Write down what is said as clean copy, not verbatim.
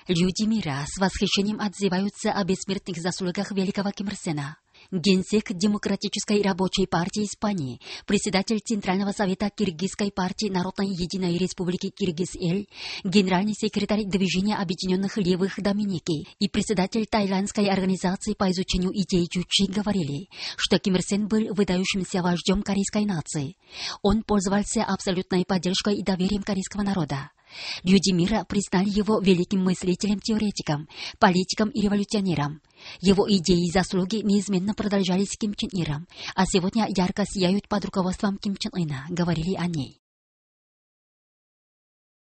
Люди мира с восхищением отзываются о бессмертных заслугах великого Ким Ир Сена. Генсек Демократической рабочей партии Испании, председатель Центрального совета Киргизской партии Народной единой республики Киргиз-Эль, генеральный секретарь Движения объединенных левых Доминики и председатель тайландской организации по изучению идей Чучи говорили, что Ким Ир Сен был выдающимся вождем корейской нации. Он пользовался абсолютной поддержкой и доверием корейского народа. Люди мира признали его великим мыслителем-теоретиком, политиком и революционером. Его идеи и заслуги неизменно продолжались Ким Чен Иром, а сегодня ярко сияют под руководством Ким Чен Ына, говорили они.